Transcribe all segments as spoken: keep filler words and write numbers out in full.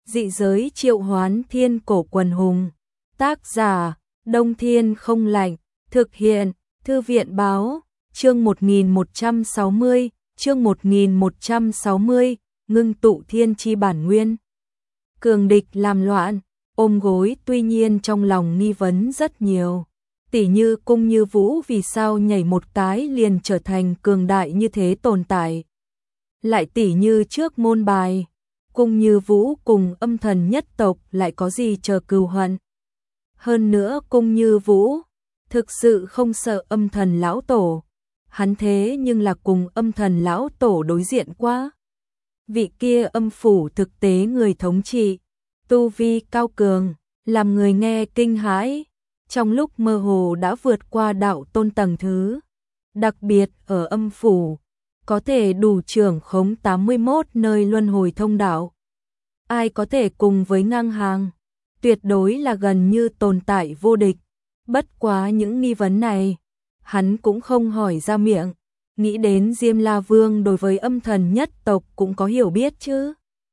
Dị giới triệu hoán thiên cổ quần hùng. Tác giả, Đông Thiên không lạnh. Thực hiện, Thư viện báo. Chương một nghìn một trăm sáu mươi, chương một nghìn một trăm sáu mươi, ngưng tụ thiên chi bản nguyên. Cường địch làm loạn, ôm gối, tuy nhiên trong lòng nghi vấn rất nhiều. Tỷ như Cung Như Vũ vì sao nhảy một cái liền trở thành cường đại như thế tồn tại. Lại tỷ như trước môn bài, Cung Như Vũ cùng âm thần nhất tộc lại có gì chờ cừu hận. Hơn nữa Cung Như Vũ thực sự không sợ âm thần lão tổ, hắn thế nhưng là cùng âm thần lão tổ đối diện quá. Vị kia âm phủ thực tế người thống trị, tu vi cao cường, làm người nghe kinh hãi, trong lúc mơ hồ đã vượt qua đạo tôn tầng thứ. Đặc biệt ở âm phủ, có thể đủ trưởng khống tám mươi mốt nơi luân hồi thông đạo. Ai có thể cùng với ngang hàng, tuyệt đối là gần như tồn tại vô địch. Bất quá những nghi vấn này, hắn cũng không hỏi ra miệng, nghĩ đến Diêm La Vương đối với âm thần nhất tộc cũng có hiểu biết chứ.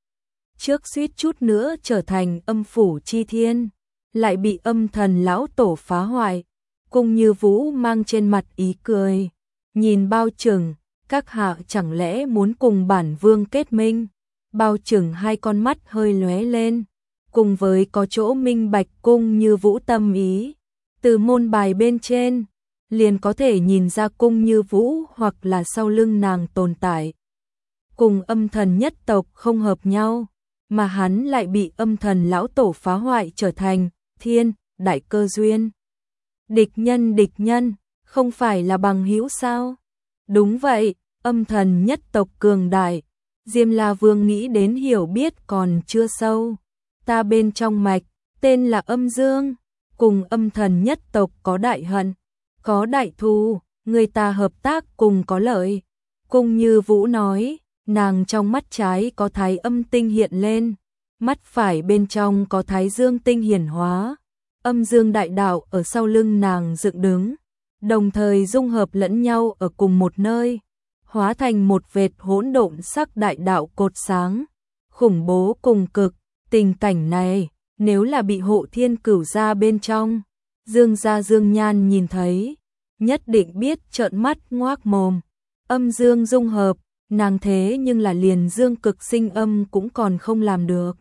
Trước suýt chút nữa trở thành âm phủ chi thiên, lại bị âm thần lão tổ phá hoại. Cung Như Vũ mang trên mặt ý cười, nhìn Bao Trừng, các hạ chẳng lẽ muốn cùng bản vương kết minh? Bao Trừng hai con mắt hơi lóe lên, cùng với có chỗ minh bạch Cung Như Vũ tâm ý. Từ môn bài bên trên, liền có thể nhìn ra Cung Như Vũ hoặc là sau lưng nàng tồn tại. Cùng âm thần nhất tộc không hợp nhau, mà hắn lại bị âm thần lão tổ phá hoại trở thành thiên, đại cơ duyên. Địch nhân địch nhân, không phải là bằng hữu sao? Đúng vậy, âm thần nhất tộc cường đại. Diêm La Vương nghĩ đến hiểu biết còn chưa sâu. Ta bên trong mạch, tên là Âm Dương, cùng âm thần nhất tộc có đại hận, có đại thù, người ta hợp tác cùng có lợi. Cung Như Vũ nói, nàng trong mắt trái có thái âm tinh hiện lên, mắt phải bên trong có thái dương tinh hiển hóa. Âm dương đại đạo ở sau lưng nàng dựng đứng, đồng thời dung hợp lẫn nhau ở cùng một nơi, hóa thành một vệt hỗn độn sắc đại đạo cột sáng, khủng bố cùng cực. Tình cảnh này, nếu là bị Hộ Thiên Cửu gia bên trong, Dương gia Dương Nhan nhìn thấy, nhất định biết trợn mắt ngoác mồm. Âm dương dung hợp, nàng thế nhưng là liền dương cực sinh âm cũng còn không làm được.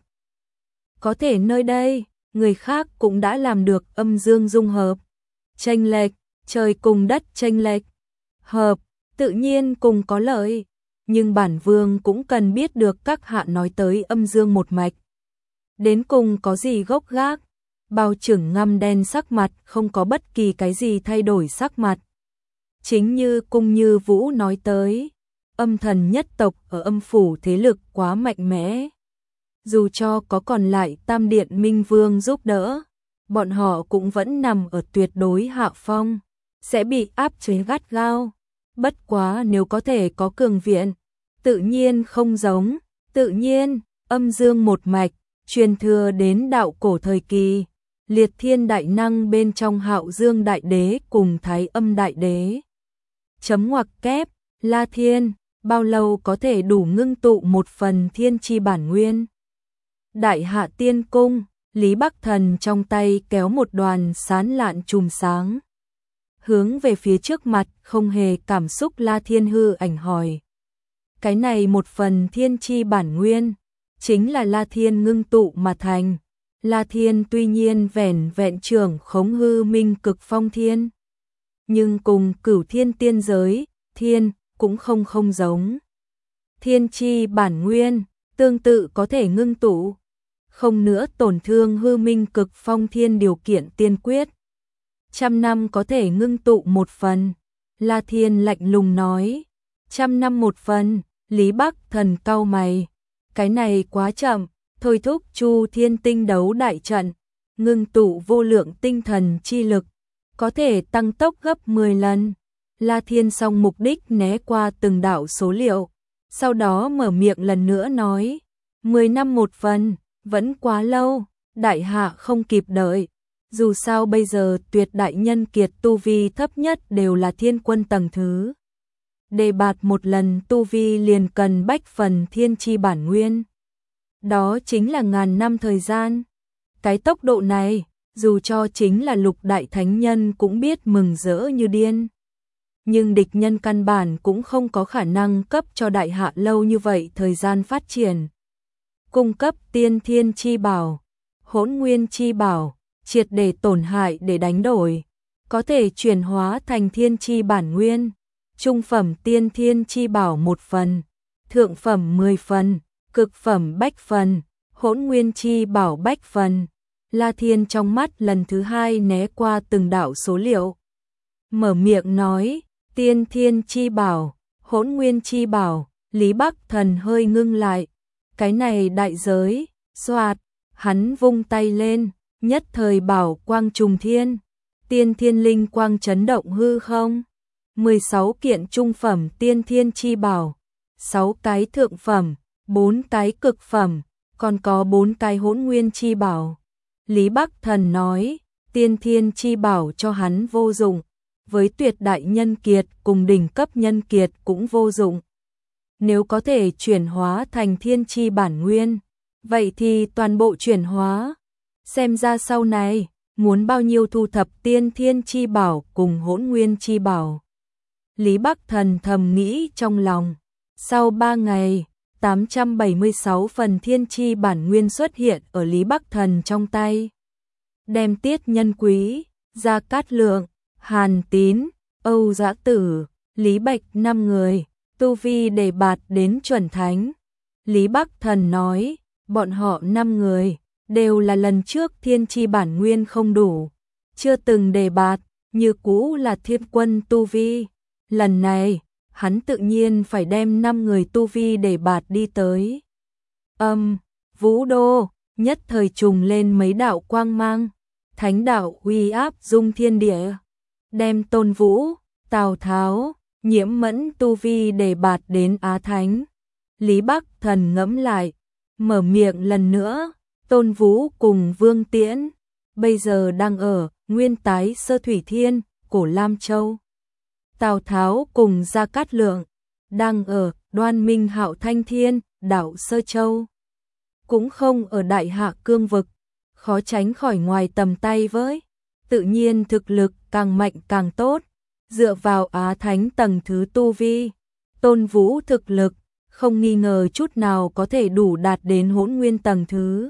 Có thể nơi đây, người khác cũng đã làm được âm dương dung hợp. Chênh lệch, trời cùng đất chênh lệch. Hợp, tự nhiên cùng có lợi, nhưng bản vương cũng cần biết được các hạ nói tới âm dương một mạch. Đến cùng có gì gốc gác? Bao Trừng ngăm đen sắc mặt, không có bất kỳ cái gì thay đổi sắc mặt. Chính như Cung Như Vũ nói tới, âm thần nhất tộc ở âm phủ thế lực quá mạnh mẽ. Dù cho có còn lại Tam Điện Minh Vương giúp đỡ, bọn họ cũng vẫn nằm ở tuyệt đối hạ phong, sẽ bị áp chế gắt gao. Bất quá nếu có thể có cường viện, tự nhiên không giống, tự nhiên, âm dương một mạch, truyền thừa đến đạo cổ thời kỳ, liệt thiên đại năng bên trong Hạo Dương Đại Đế cùng Thái Âm Đại Đế. Chấm ngoặc kép, La Thiên, bao lâu có thể đủ ngưng tụ một phần thiên chi bản nguyên? Đại Hạ Tiên Cung, Lý Bắc Thần trong tay kéo một đoàn sán lạn chùm sáng. Hướng về phía trước mặt, không hề cảm xúc La Thiên hư ảnh hỏi. Cái này một phần thiên chi bản nguyên, chính là La Thiên ngưng tụ mà thành. La Thiên tuy nhiên vẻn vẹn trưởng khống hư minh cực phong thiên, nhưng cùng cửu thiên tiên giới, thiên, cũng không không giống. Thiên chi bản nguyên, tương tự có thể ngưng tụ, không nữa tổn thương hư minh cực phong thiên điều kiện tiên quyết. Trăm năm có thể ngưng tụ một phần, La Thiên lạnh lùng nói. Trăm năm một phần, Lý Bắc Thần cau mày. Cái này quá chậm, thôi thúc Chu Thiên Tinh đấu đại trận, ngưng tụ vô lượng tinh thần chi lực, có thể tăng tốc gấp mười lần. La Thiên song mục đích né qua từng đạo số liệu, sau đó mở miệng lần nữa nói, mười năm một phần, vẫn quá lâu, đại hạ không kịp đợi. Dù sao bây giờ tuyệt đại nhân kiệt tu vi thấp nhất đều là thiên quân tầng thứ. Đề bạt một lần tu vi liền cần bách phần thiên chi bản nguyên. Đó chính là ngàn năm thời gian. Cái tốc độ này, dù cho chính là lục đại thánh nhân cũng biết mừng rỡ như điên. Nhưng địch nhân căn bản cũng không có khả năng cấp cho đại hạ lâu như vậy thời gian phát triển. Cung cấp tiên thiên chi bảo, hỗn nguyên chi bảo, triệt để tổn hại để đánh đổi, có thể chuyển hóa thành thiên chi bản nguyên, trung phẩm tiên thiên chi bảo một phần, thượng phẩm mười phần, cực phẩm bách phần, hỗn nguyên chi bảo bách phần. La Thiên trong mắt lần thứ hai né qua từng đạo số liệu. Mở miệng nói, tiên thiên chi bảo, hỗn nguyên chi bảo, Lý Bắc Thần hơi ngưng lại. Cái này đại giới, xoạt, hắn vung tay lên, nhất thời bảo quang trùng thiên, tiên thiên linh quang chấn động hư không. mười sáu kiện trung phẩm tiên thiên chi bảo, sáu cái thượng phẩm, bốn cái cực phẩm, còn có bốn cái hỗn nguyên chi bảo. Lý Bắc Thần nói, tiên thiên chi bảo cho hắn vô dụng, với tuyệt đại nhân kiệt cùng đỉnh cấp nhân kiệt cũng vô dụng. Nếu có thể chuyển hóa thành thiên chi bản nguyên, vậy thì toàn bộ chuyển hóa. Xem ra sau này, muốn bao nhiêu thu thập tiên thiên chi bảo cùng hỗn nguyên chi bảo. Lý Bắc Thần thầm nghĩ trong lòng. Sau ba ngày, tám trăm bảy mươi sáu phần thiên chi bản nguyên xuất hiện ở Lý Bắc Thần trong tay. Đem Tiết Nhân Quý, Gia Cát Lượng, Hàn Tín, Âu Dã Tử, Lý Bạch năm người, tu vi đề bạt đến chuẩn thánh. Lý Bắc Thần nói, bọn họ năm người đều là lần trước thiên chi bản nguyên không đủ, chưa từng đề bạt, như cũ là thiên quân tu vi. Lần này, hắn tự nhiên phải đem năm người tu vi đề bạt đi tới. Âm, Vũ Đô, nhất thời trùng lên mấy đạo quang mang, thánh đạo uy áp dung thiên địa, đem Tôn Vũ, Tào Tháo, Nhiễm Mẫn tu vi đề bạt đến Á Thánh. Lý Bắc Thần ngẫm lại, mở miệng lần nữa, Tôn Vũ cùng Vương Tiễn, bây giờ đang ở Nguyên Tái Sơ Thủy Thiên, Cổ Lam Châu. Tào Tháo cùng Gia Cát Lượng, đang ở Đoan Minh Hạo Thanh Thiên, đảo Sơ Châu. Cũng không ở Đại Hạ cương vực, khó tránh khỏi ngoài tầm tay với. Tự nhiên thực lực càng mạnh càng tốt, dựa vào Á Thánh tầng thứ tu vi. Tôn Vũ thực lực, không nghi ngờ chút nào có thể đủ đạt đến hỗn nguyên tầng thứ.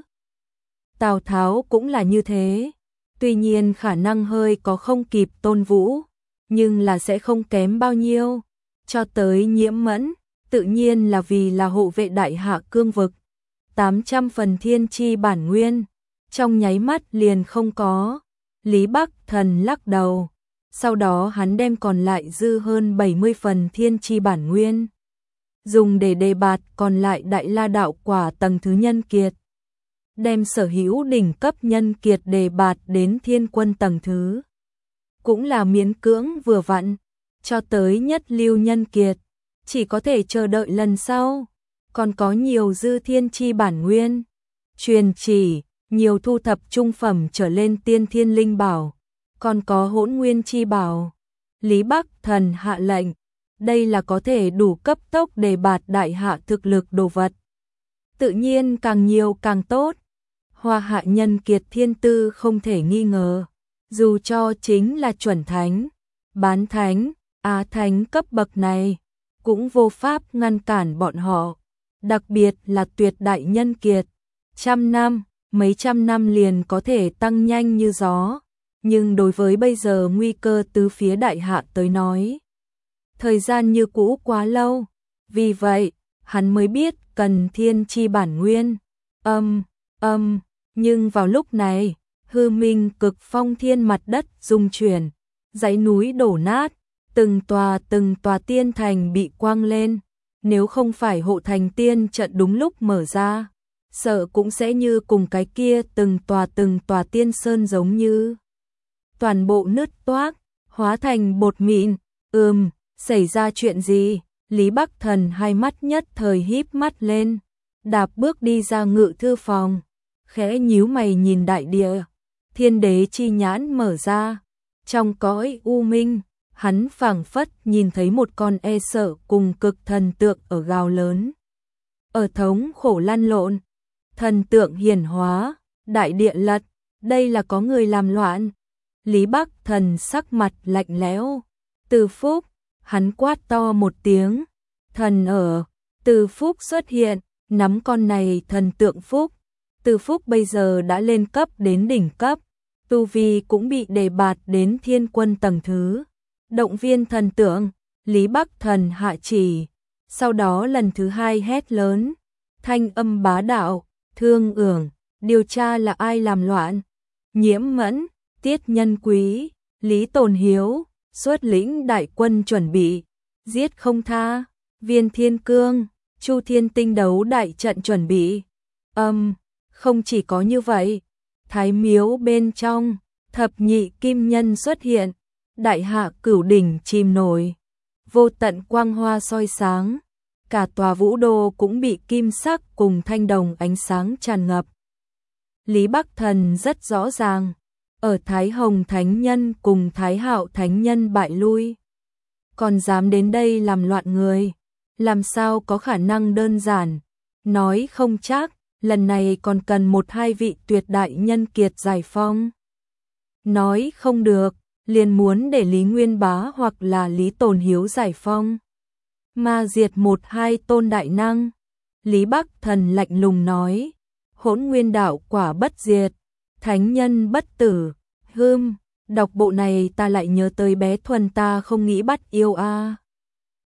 Tào Tháo cũng là như thế, tuy nhiên khả năng hơi có không kịp Tôn Vũ, nhưng là sẽ không kém bao nhiêu. Cho tới Nhiễm Mẫn, tự nhiên là vì là hộ vệ Đại Hạ cương vực. tám trăm phần thiên chi bản nguyên, trong nháy mắt liền không có. Lý Bắc Thần lắc đầu, sau đó hắn đem còn lại dư hơn bảy mươi phần thiên chi bản nguyên, dùng để đề bạt còn lại Đại La đạo quả tầng thứ nhân kiệt. Đem sở hữu đỉnh cấp nhân kiệt đề bạt đến thiên quân tầng thứ. Cũng là miễn cưỡng vừa vặn, cho tới nhất lưu nhân kiệt, chỉ có thể chờ đợi lần sau. Còn có nhiều dư thiên chi bản nguyên, truyền chỉ, nhiều thu thập trung phẩm trở lên tiên thiên linh bảo, còn có hỗn nguyên chi bảo. Lý Bắc Thần hạ lệnh, đây là có thể đủ cấp tốc đề bạt Đại Hạ thực lực đồ vật. Tự nhiên càng nhiều càng tốt. Hoa hạ nhân kiệt thiên tư không thể nghi ngờ, dù cho chính là chuẩn thánh, bán thánh, á thánh cấp bậc này, cũng vô pháp ngăn cản bọn họ. Đặc biệt là tuyệt đại nhân kiệt, trăm năm, mấy trăm năm liền có thể tăng nhanh như gió. Nhưng đối với bây giờ nguy cơ từ phía Đại Hạ tới nói, thời gian như cũ quá lâu. Vì vậy, hắn mới biết cần thiên chi bản nguyên. Âm, âm, nhưng vào lúc này, hư minh cực phong thiên mặt đất rung chuyển, dãy núi đổ nát, từng tòa từng tòa tiên thành bị quang lên. Nếu không phải hộ thành tiên trận đúng lúc mở ra, sợ cũng sẽ như cùng cái kia từng tòa từng tòa tiên sơn giống như. Toàn bộ nứt toác, hóa thành bột mịn. Ừm, xảy ra chuyện gì? Lý Bắc Thần hai mắt nhất thời híp mắt lên, đạp bước đi ra ngự thư phòng, khẽ nhíu mày nhìn đại địa. Thiên đế chi nhãn mở ra, trong cõi u minh, hắn phảng phất nhìn thấy một con e sợ cùng cực thần tượng ở gào lớn. Ở thống khổ lăn lộn, thần tượng hiển hóa, đại địa lật, đây là có người làm loạn. Lý Bắc Thần sắc mặt lạnh lẽo. Từ Phúc, hắn quát to một tiếng. Thần ở, Từ Phúc xuất hiện, nắm con này thần tượng Phúc. Từ Phúc bây giờ đã lên cấp đến đỉnh cấp, tu vi cũng bị đề bạt đến thiên quân tầng thứ. Động viên thần tượng, Lý Bắc Thần hạ chỉ, sau đó lần thứ hai hét lớn, thanh âm bá đạo, Thương Ưởng, điều tra là ai làm loạn. Nhiễm Mẫn, Tiết Nhân Quý, Lý Tồn Hiếu, xuất lĩnh đại quân chuẩn bị, giết không tha. Viên Thiên Cương, Chu Thiên Tinh đấu đại trận chuẩn bị. Âm, um, không chỉ có như vậy, Thái Miếu bên trong, thập nhị kim nhân xuất hiện, đại hạ cửu đỉnh chìm nổi, vô tận quang hoa soi sáng, cả tòa vũ đô cũng bị kim sắc cùng thanh đồng ánh sáng tràn ngập. Lý Bắc Thần rất rõ ràng, ở Thái Hồng Thánh Nhân cùng Thái Hạo Thánh Nhân bại lui, còn dám đến đây làm loạn người, làm sao có khả năng đơn giản, nói không chắc, lần này còn cần một hai vị tuyệt đại nhân kiệt giải phong. Nói không được, liền muốn để Lý Nguyên Bá hoặc là Lý Tồn Hiếu giải phong. Mà diệt một hai tôn đại năng. Lý Bắc Thần lạnh lùng nói, Hỗn Nguyên đạo quả bất diệt, thánh nhân bất tử. Hưm, đọc bộ này ta lại nhớ tới bé Thuần ta không nghĩ bắt yêu a. À.